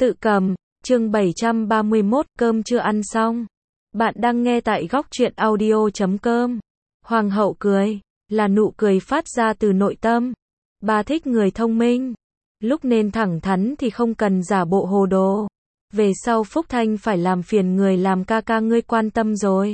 Tự cầm, chương 731, cơm chưa ăn xong. Bạn đang nghe tại góc truyện audio.com. Hoàng hậu cười, là nụ cười phát ra từ nội tâm. Bà thích người thông minh. Lúc nên thẳng thắn thì không cần giả bộ hồ đồ. Về sau Phúc Thanh phải làm phiền người làm ca ca ngươi quan tâm rồi.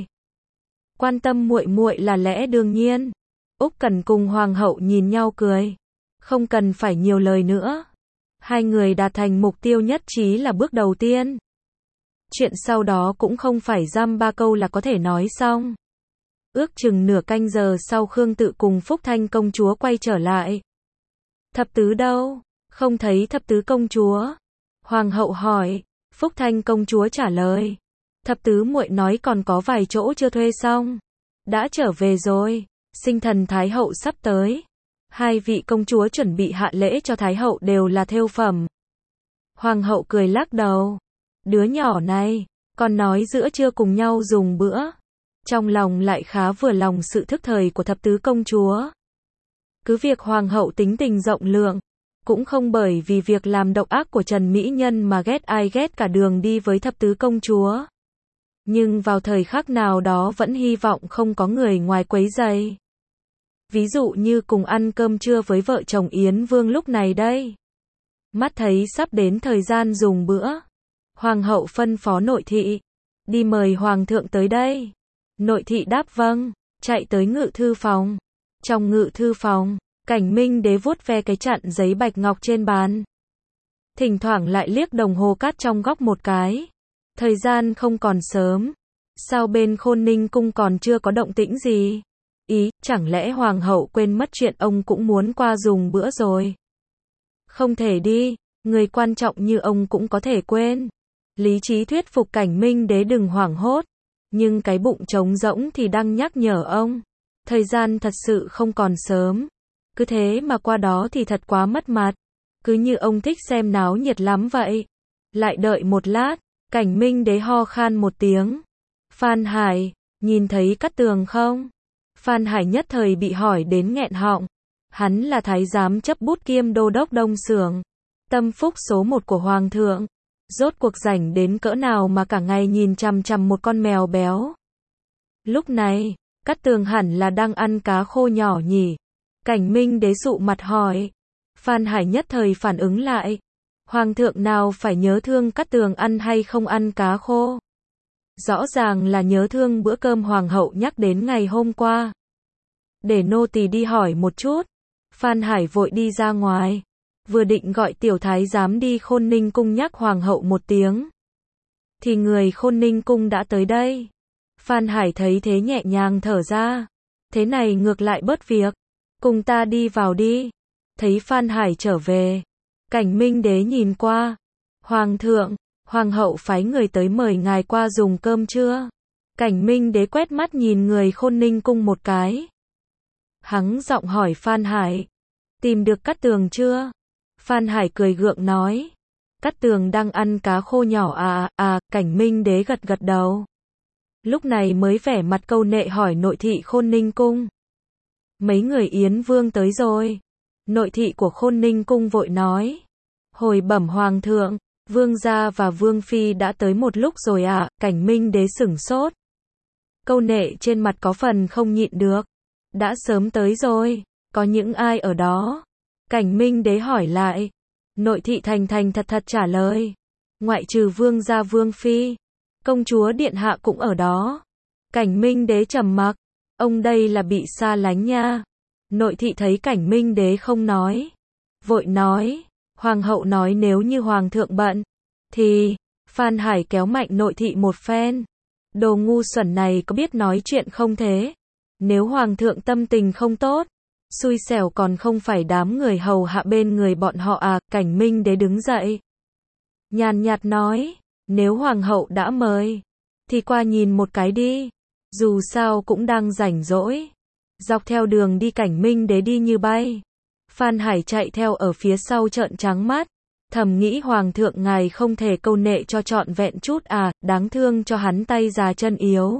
Quan tâm muội muội là lẽ đương nhiên. Úc Cẩn cùng Hoàng hậu nhìn nhau cười. Không cần phải nhiều lời nữa. Hai người đạt thành mục tiêu nhất trí là bước đầu tiên. Chuyện sau đó cũng không phải dăm ba câu là có thể nói xong. Ước chừng nửa canh giờ sau Khương Tự cùng Phúc Thanh công chúa quay trở lại. Thập tứ đâu? Không thấy thập tứ công chúa. Hoàng hậu hỏi. Phúc Thanh công chúa trả lời. Thập tứ muội nói còn có vài chỗ chưa thuê xong. Đã trở về rồi. Sinh thần Thái hậu sắp tới. Hai vị công chúa chuẩn bị hạ lễ cho Thái hậu đều là thêu phẩm. Hoàng hậu cười lắc đầu. Đứa nhỏ này, còn nói giữa trưa cùng nhau dùng bữa. Trong lòng lại khá vừa lòng sự thức thời của thập tứ công chúa. Cứ việc Hoàng hậu tính tình rộng lượng, cũng không bởi vì việc làm độc ác của Trần Mỹ Nhân mà ghét ai ghét cả đường đi với thập tứ công chúa. Nhưng vào thời khắc nào đó vẫn hy vọng không có người ngoài quấy rầy. Ví dụ như cùng ăn cơm trưa với vợ chồng Yến Vương lúc này đây. Mắt thấy sắp đến thời gian dùng bữa. Hoàng hậu phân phó nội thị. Đi mời Hoàng thượng tới đây. Nội thị đáp vâng, chạy tới ngự thư phòng. Trong ngự thư phòng, Cảnh Minh Đế vuốt ve cái chặn giấy bạch ngọc trên bàn. Thỉnh thoảng lại liếc đồng hồ cát trong góc một cái. Thời gian không còn sớm. Sao bên Khôn Ninh cung còn chưa có động tĩnh gì? Ý, chẳng lẽ Hoàng hậu quên mất chuyện ông cũng muốn qua dùng bữa rồi? Không thể đi, người quan trọng như ông cũng có thể quên. Lý trí thuyết phục Cảnh Minh Đế đừng hoảng hốt. Nhưng cái bụng trống rỗng thì đang nhắc nhở ông. Thời gian thật sự không còn sớm. Cứ thế mà qua đó thì thật quá mất mặt. Cứ như ông thích xem náo nhiệt lắm vậy. Lại đợi một lát, Cảnh Minh Đế ho khan một tiếng. Phan Hải, nhìn thấy Cát Tường không? Phan Hải nhất thời bị hỏi đến nghẹn họng. Hắn là thái giám chấp bút kiêm đô đốc Đông Xưởng. Tâm phúc số 1 của Hoàng thượng. Rốt cuộc rảnh đến cỡ nào mà cả ngày nhìn chằm chằm một con mèo béo. Lúc này, Cát Tường hẳn là đang ăn cá khô nhỏ nhỉ. Cảnh Minh Đế sụ mặt hỏi. Phan Hải nhất thời phản ứng lại. Hoàng thượng nào phải nhớ thương Cát Tường ăn hay không ăn cá khô. Rõ ràng là nhớ thương bữa cơm Hoàng hậu nhắc đến ngày hôm qua. Để nô tỳ đi hỏi một chút. Phan Hải vội đi ra ngoài. Vừa định gọi tiểu thái giám đi Khôn Ninh cung nhắc Hoàng hậu một tiếng. Thì người Khôn Ninh cung đã tới đây. Phan Hải thấy thế nhẹ nhàng thở ra. Thế này ngược lại bớt việc. Cùng ta đi vào đi. Thấy Phan Hải trở về. Cảnh Minh Đế nhìn qua. Hoàng thượng, Hoàng hậu phái người tới mời ngài qua dùng cơm trưa. Cảnh Minh Đế quét mắt nhìn người Khôn Ninh cung một cái. Hắng giọng hỏi Phan Hải. Tìm được Cát Tường chưa? Phan Hải cười gượng nói. Cát Tường đang ăn cá khô nhỏ Cảnh Minh Đế gật gật đầu. Lúc này mới vẻ mặt câu nệ hỏi nội thị Khôn Ninh cung. Mấy người Yến Vương tới rồi. Nội thị của Khôn Ninh cung vội nói. Hồi bẩm Hoàng thượng, Vương gia và Vương phi đã tới một lúc rồi Cảnh Minh Đế sửng sốt. Câu nệ trên mặt có phần không nhịn được. Đã sớm tới rồi, có những ai ở đó? Cảnh Minh Đế hỏi lại. Nội thị thành thành thật thật trả lời. Ngoại trừ Vương gia Vương phi, công chúa điện hạ cũng ở đó. Cảnh Minh Đế trầm mặc. Ông đây là bị xa lánh nha. Nội thị thấy Cảnh Minh Đế không nói. Vội nói. Hoàng hậu nói nếu như Hoàng thượng bận. Thì, Phan Hải kéo mạnh nội thị một phen. Đồ ngu xuẩn này có biết nói chuyện không thế? Nếu Hoàng thượng tâm tình không tốt. Xui xẻo còn không phải đám người hầu hạ bên người bọn họ Cảnh Minh Đế đứng dậy. Nhàn nhạt nói. Nếu Hoàng hậu đã mời. Thì qua nhìn một cái đi. Dù sao cũng đang rảnh rỗi. Dọc theo đường đi Cảnh Minh Đế đi như bay. Phan Hải chạy theo ở phía sau trợn trắng mắt. Thầm nghĩ Hoàng thượng ngài không thể câu nệ cho trọn vẹn chút đáng thương cho hắn tay già chân yếu.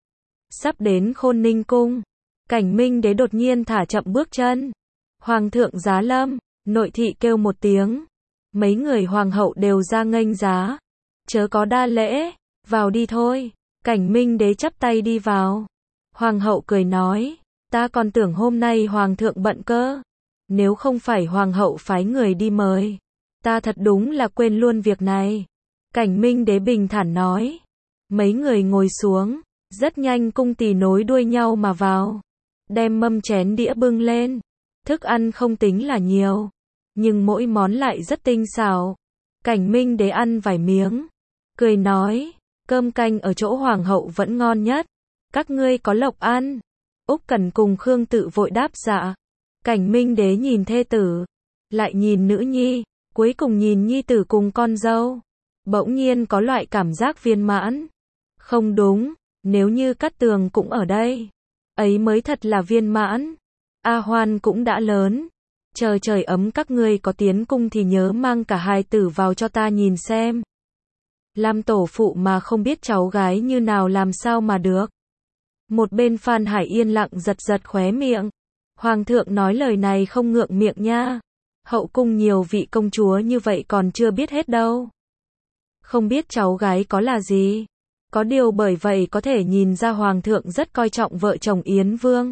Sắp đến Khôn Ninh cung. Cảnh Minh Đế đột nhiên thả chậm bước chân. Hoàng thượng giá lâm. Nội thị kêu một tiếng. Mấy người hoàng hậu đều ra nghênh giá. Chớ có đa lễ, vào đi thôi. Cảnh Minh Đế chắp tay đi vào. Hoàng hậu cười nói, ta còn tưởng hôm nay hoàng thượng bận cơ. Nếu không phải hoàng hậu phái người đi mời, ta thật đúng là quên luôn việc này. Cảnh Minh Đế bình thản nói. Mấy người ngồi xuống, rất nhanh cung tỳ nối đuôi nhau mà vào. Đem mâm chén đĩa bưng lên. Thức ăn không tính là nhiều, nhưng mỗi món lại rất tinh xảo. Cảnh Minh Đế ăn vài miếng, cười nói, cơm canh ở chỗ hoàng hậu vẫn ngon nhất. Các ngươi có lộc ăn. Úc Cẩn cùng Khương Tự vội đáp dạ. Cảnh Minh Đế nhìn thê tử, lại nhìn nữ nhi, cuối cùng nhìn nhi tử cùng con dâu. Bỗng nhiên có loại cảm giác viên mãn. Không đúng, nếu như Cát Tường cũng ở đây, ấy mới thật là viên mãn. A Hoan cũng đã lớn. Chờ trời ấm các ngươi có tiến cung thì nhớ mang cả hai tử vào cho ta nhìn xem. Làm tổ phụ mà không biết cháu gái như nào làm sao mà được. Một bên Phan Hải yên lặng giật giật khóe miệng. Hoàng thượng nói lời này không ngượng miệng nha. Hậu cung nhiều vị công chúa như vậy còn chưa biết hết đâu. Không biết cháu gái có là gì. Có điều bởi vậy có thể nhìn ra hoàng thượng rất coi trọng vợ chồng Yến Vương.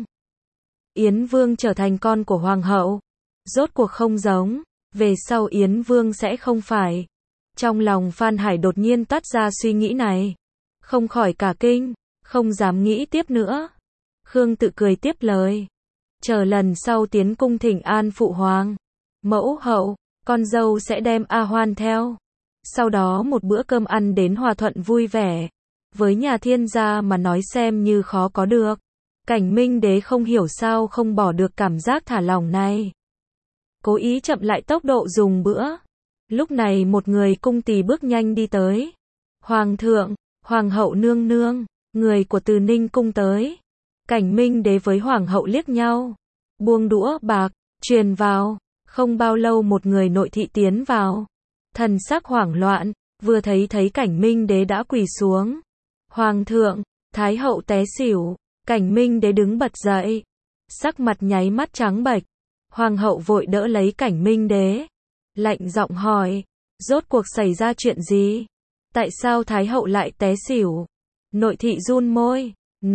Yến Vương trở thành con của hoàng hậu. Rốt cuộc không giống. Về sau Yến Vương sẽ không phải. Trong lòng Phan Hải đột nhiên toát ra suy nghĩ này. Không khỏi cả kinh. Không dám nghĩ tiếp nữa. Khương Tự cười tiếp lời. Chờ lần sau tiến cung thỉnh an phụ hoàng, mẫu hậu, con dâu sẽ đem A Hoan theo. Sau đó một bữa cơm ăn đến hòa thuận vui vẻ. Với nhà Thiên gia mà nói xem như khó có được. Cảnh Minh Đế không hiểu sao không bỏ được cảm giác thả lỏng này. Cố ý chậm lại tốc độ dùng bữa. Lúc này một người cung tỳ bước nhanh đi tới. Hoàng thượng, hoàng hậu nương nương, người của Từ Ninh cung tới. Cảnh Minh Đế với hoàng hậu liếc nhau. Buông đũa bạc, truyền vào. Không bao lâu một người nội thị tiến vào. Thần sắc hoảng loạn, vừa thấy Cảnh Minh Đế đã quỳ xuống. Hoàng thượng, Thái hậu té xỉu. Cảnh Minh Đế đứng bật dậy. Sắc mặt nháy mắt trắng bệch. Hoàng hậu vội đỡ lấy Cảnh Minh Đế. Lạnh giọng hỏi, rốt cuộc xảy ra chuyện gì? Tại sao Thái hậu lại té xỉu? Nội thị run môi.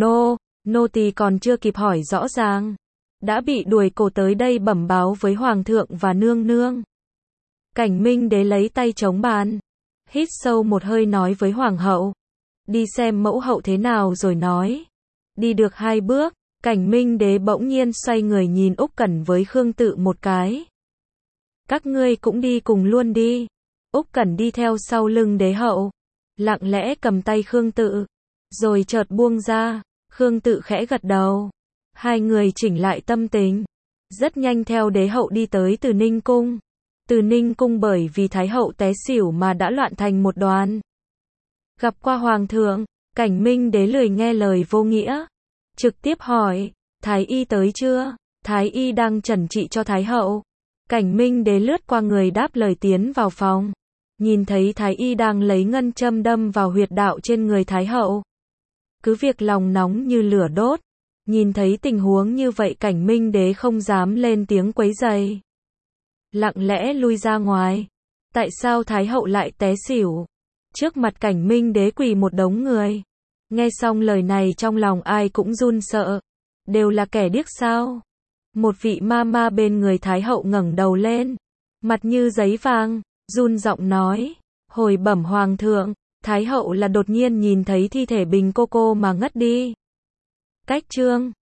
Nô tỳ còn chưa kịp hỏi rõ ràng. Đã bị đuổi cổ tới đây bẩm báo với hoàng thượng và nương nương. Cảnh Minh Đế lấy tay chống bàn. Hít sâu một hơi nói với hoàng hậu. Đi xem mẫu hậu thế nào rồi nói. Đi được 2 bước, Cảnh Minh Đế bỗng nhiên xoay người nhìn Úc Cẩn với Khương Tự một cái. Các ngươi cũng đi cùng luôn đi. Úc Cẩn đi theo sau lưng đế hậu. Lặng lẽ cầm tay Khương Tự. Rồi chợt buông ra. Khương Tự khẽ gật đầu. Hai người chỉnh lại tâm tình. Rất nhanh theo đế hậu đi tới Từ Ninh cung. Từ Ninh cung bởi vì Thái hậu té xỉu mà đã loạn thành một đoàn. Gặp qua hoàng thượng, Cảnh Minh Đế lười nghe lời vô nghĩa. Trực tiếp hỏi, Thái y tới chưa? Thái y đang chẩn trị cho Thái hậu. Cảnh Minh Đế lướt qua người đáp lời tiến vào phòng. Nhìn thấy Thái y đang lấy ngân châm đâm vào huyệt đạo trên người Thái hậu. Cứ việc lòng nóng như lửa đốt. Nhìn thấy tình huống như vậy Cảnh Minh Đế không dám lên tiếng quấy rầy. Lặng lẽ lui ra ngoài. Tại sao Thái hậu lại té xỉu? Trước mặt Cảnh Minh Đế quỳ một đống người. Nghe xong lời này trong lòng ai cũng run sợ. Đều là kẻ điếc sao? Một vị ma bên người Thái hậu ngẩng đầu lên. Mặt như giấy vàng, run giọng nói. Hồi bẩm hoàng thượng, Thái hậu là đột nhiên nhìn thấy thi thể Bình cô mà ngất đi. Cách chương